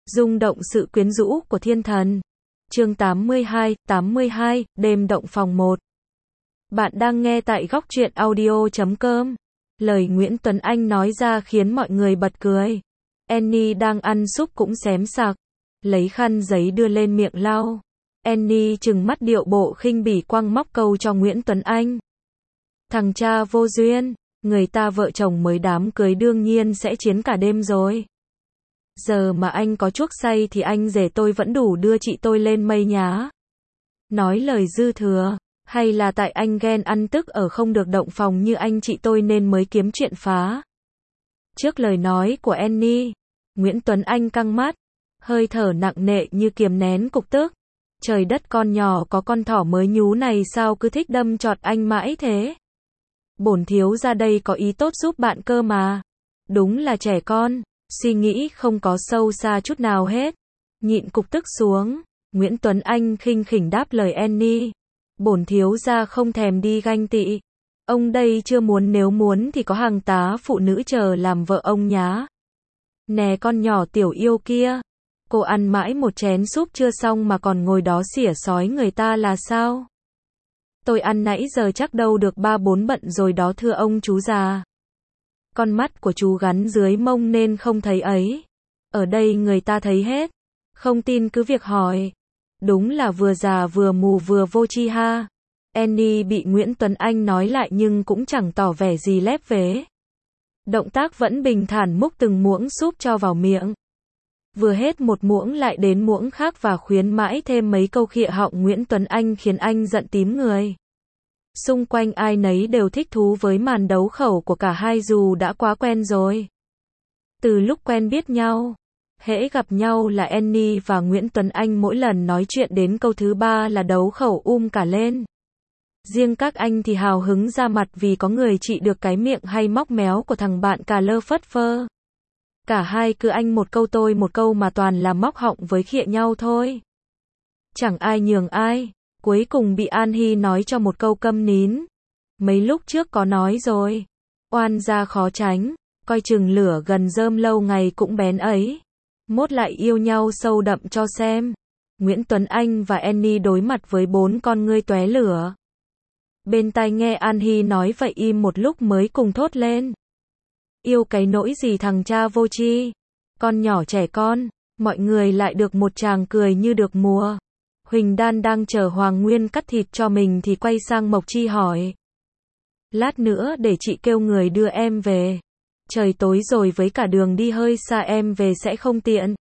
Rung động sự quyến rũ của thiên thần. Chương 82, đêm động phòng 1. Bạn đang nghe tại góc truyện audio.com. Lời Nguyễn Tuấn Anh nói ra khiến mọi người bật cười. Annie đang ăn súp cũng xém sặc, lấy khăn giấy đưa lên miệng lau. Annie trừng mắt điệu bộ khinh bỉ quăng móc câu cho Nguyễn Tuấn Anh. Thằng cha vô duyên, người ta vợ chồng mới đám cưới đương nhiên sẽ chiến cả đêm rồi. Giờ mà anh có chuốc say thì anh rể tôi vẫn đủ đưa chị tôi lên mây nhá. Nói lời dư thừa, hay là tại anh ghen ăn tức ở không được động phòng như anh chị tôi nên mới kiếm chuyện phá. Trước lời nói của Annie, Nguyễn Tuấn Anh căng mắt, hơi thở nặng nề như kiềm nén cục tức. Trời đất, con nhỏ có con thỏ mới nhú này sao cứ thích đâm chọt anh mãi thế? Bổn thiếu ra đây có ý tốt giúp bạn cơ mà. Đúng là trẻ con, suy nghĩ không có sâu xa chút nào hết. Nhịn cục tức xuống, Nguyễn Tuấn Anh khinh khỉnh đáp lời Annie. Bổn thiếu ra không thèm đi ganh tị. Ông đây chưa muốn, nếu muốn thì có hàng tá phụ nữ chờ làm vợ ông nhá. Nè con nhỏ tiểu yêu kia, cô ăn mãi một chén súp chưa xong mà còn ngồi đó xỉa xói người ta là sao? Tôi ăn nãy giờ chắc đâu được 3-4 bận rồi đó thưa ông chú già. Con mắt của chú gắn dưới mông nên không thấy ấy. Ở đây người ta thấy hết. Không tin cứ việc hỏi. Đúng là vừa già vừa mù vừa vô tri ha. Annie bị Nguyễn Tuấn Anh nói lại nhưng cũng chẳng tỏ vẻ gì lép vế. Động tác vẫn bình thản múc từng muỗng súp cho vào miệng. Vừa hết một muỗng lại đến muỗng khác và khuyến mãi thêm mấy câu khịa họng Nguyễn Tuấn Anh khiến anh giận tím người. Xung quanh ai nấy đều thích thú với màn đấu khẩu của cả hai dù đã quá quen rồi. Từ lúc quen biết nhau, hễ gặp nhau là Annie và Nguyễn Tuấn Anh mỗi lần nói chuyện đến câu thứ ba là đấu khẩu cả lên. Riêng các anh thì hào hứng ra mặt vì có người trị được cái miệng hay móc méo của thằng bạn cà lơ phất phơ. Cả hai cứ anh một câu tôi một câu mà toàn là móc họng với khịa nhau thôi. Chẳng ai nhường ai. Cuối cùng bị An Hy nói cho một câu câm nín. Mấy lúc trước có nói rồi. Oan gia khó tránh. Coi chừng lửa gần rơm lâu ngày cũng bén ấy. Mốt lại yêu nhau sâu đậm cho xem. Nguyễn Tuấn Anh và Annie đối mặt với 4 con ngươi tóe lửa. Bên tai nghe An Hy nói vậy im một lúc mới cùng thốt lên. Yêu cái nỗi gì thằng cha vô tri. Con nhỏ trẻ con. Mọi người lại được một tràng cười như được mùa. Huỳnh Đan đang chờ Hoàng Nguyên cắt thịt cho mình thì quay sang Mộc Chi hỏi. Lát nữa để chị kêu người đưa em về. Trời tối rồi với cả đường đi hơi xa em về sẽ không tiện.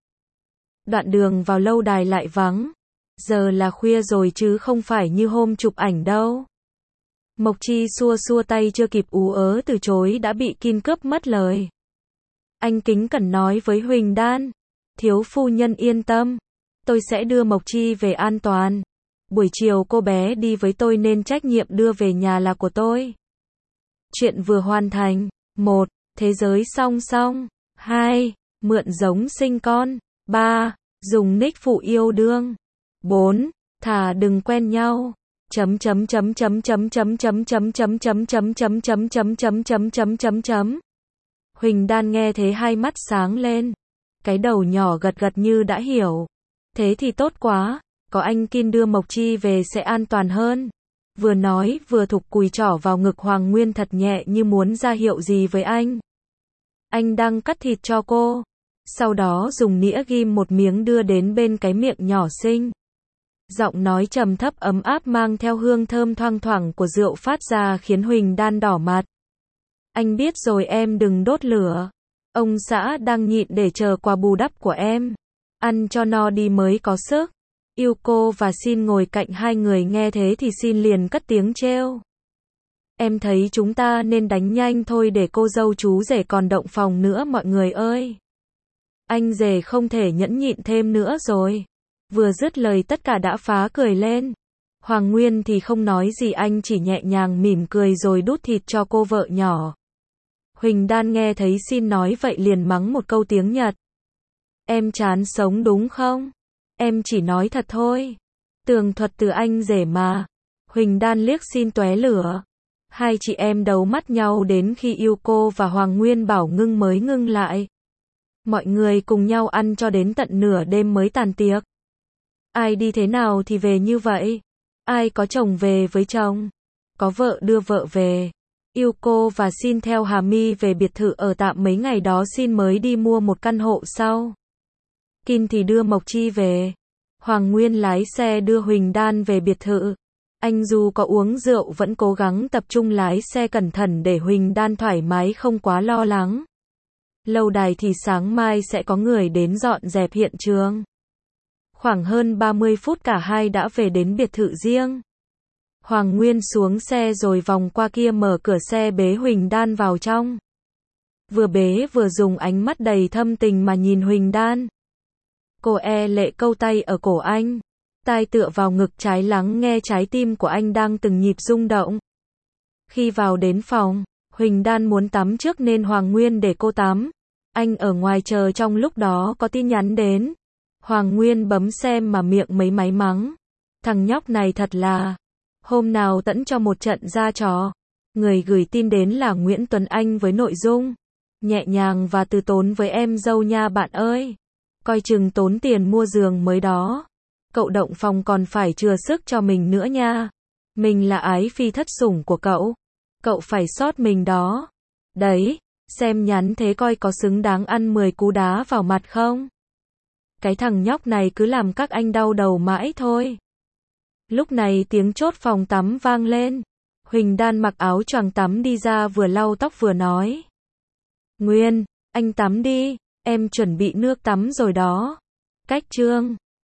Đoạn đường vào lâu đài lại vắng. Giờ là khuya rồi chứ không phải như hôm chụp ảnh đâu. Mộc Chi xua xua tay chưa kịp ú ớ từ chối đã bị Kin cướp mất lời. Anh kính cẩn nói với Huỳnh Đan. Thiếu phu nhân yên tâm. Tôi sẽ đưa Mộc Chi về an toàn. Buổi chiều cô bé đi với tôi nên trách nhiệm đưa về nhà là của tôi. Chuyện vừa hoàn thành. 1. Thế giới song song. 2. Mượn giống sinh con. 3. Dùng nick phụ yêu đương. 4. Thà đừng quen nhau. Chấm chấm chấm chấm chấm chấm chấm chấm chấm chấm chấm chấm chấm chấm chấm chấm chấm chấm chấm. Huỳnh Đan nghe thế hai mắt sáng lên. Cái đầu nhỏ gật gật như đã hiểu. Thế thì tốt quá, có anh Kin đưa Mộc Chi về sẽ an toàn hơn. Vừa nói vừa thục cùi trỏ vào ngực Hoàng Nguyên thật nhẹ như muốn ra hiệu gì với anh. Anh đang cắt thịt cho cô. Sau đó dùng nĩa ghim một miếng đưa đến bên cái miệng nhỏ xinh. Giọng nói trầm thấp ấm áp mang theo hương thơm thoang thoảng của rượu phát ra khiến Huỳnh Đan đỏ mặt. Anh biết rồi em đừng đốt lửa. Ông xã đang nhịn để chờ quà bù đắp của em. Ăn cho no đi mới có sức. Yêu cô và Xin ngồi cạnh hai người nghe thế thì Xin liền cất tiếng trêu. Em thấy chúng ta nên đánh nhanh thôi để cô dâu chú rể còn động phòng nữa mọi người ơi. Anh rể không thể nhẫn nhịn thêm nữa rồi. Vừa dứt lời tất cả đã phá cười lên. Hoàng Nguyên thì không nói gì, anh chỉ nhẹ nhàng mỉm cười rồi đút thịt cho cô vợ nhỏ. Huỳnh Đan nghe thấy Xin nói vậy liền mắng một câu tiếng Nhật. Em chán sống đúng không? Em chỉ nói thật thôi. Tường thuật từ anh rể mà. Huỳnh Đan liếc Xin tóe lửa. Hai chị em đấu mắt nhau đến khi yêu cô và Hoàng Nguyên bảo ngưng mới ngưng lại. Mọi người cùng nhau ăn cho đến tận nửa đêm mới tàn tiệc. Ai đi thế nào thì về như vậy. Ai có chồng về với chồng. Có vợ đưa vợ về. Yuko và Shin theo Hà Mi về biệt thự ở tạm mấy ngày đó, Shin mới đi mua một căn hộ sau. Kim thì đưa Mộc Chi về. Hoàng Nguyên lái xe đưa Huỳnh Đan về biệt thự. Anh dù có uống rượu vẫn cố gắng tập trung lái xe cẩn thận để Huỳnh Đan thoải mái không quá lo lắng. Lâu đài thì sáng mai sẽ có người đến dọn dẹp hiện trường. Khoảng hơn 30 phút cả hai đã về đến biệt thự riêng. Hoàng Nguyên xuống xe rồi vòng qua kia mở cửa xe bế Huỳnh Đan vào trong. Vừa bế vừa dùng ánh mắt đầy thâm tình mà nhìn Huỳnh Đan. Cô lệ câu tay ở cổ anh. Tai tựa vào ngực trái lắng nghe trái tim của anh đang từng nhịp rung động. Khi vào đến phòng, Huỳnh Đan muốn tắm trước nên Hoàng Nguyên để cô tắm. Anh ở ngoài chờ, trong lúc đó có tin nhắn đến. Hoàng Nguyên bấm xem mà miệng mấy máy mắng. Thằng nhóc này thật là, hôm nào tẫn cho một trận ra trò. Người gửi tin đến là Nguyễn Tuấn Anh với nội dung nhẹ nhàng và từ tốn với em dâu nha bạn ơi. Coi chừng tốn tiền mua giường mới đó. Cậu động phòng còn phải chừa sức cho mình nữa nha. Mình là ái phi thất sủng của cậu. Cậu phải sót mình đó. Đấy, xem nhắn thế coi có xứng đáng ăn 10 cú đá vào mặt không? Cái thằng nhóc này cứ làm các anh đau đầu mãi thôi. Lúc này tiếng chốt phòng tắm vang lên. Huỳnh Đan mặc áo choàng tắm đi ra, vừa lau tóc vừa nói. Nguyên, anh tắm đi, em chuẩn bị nước tắm rồi đó. Cách chương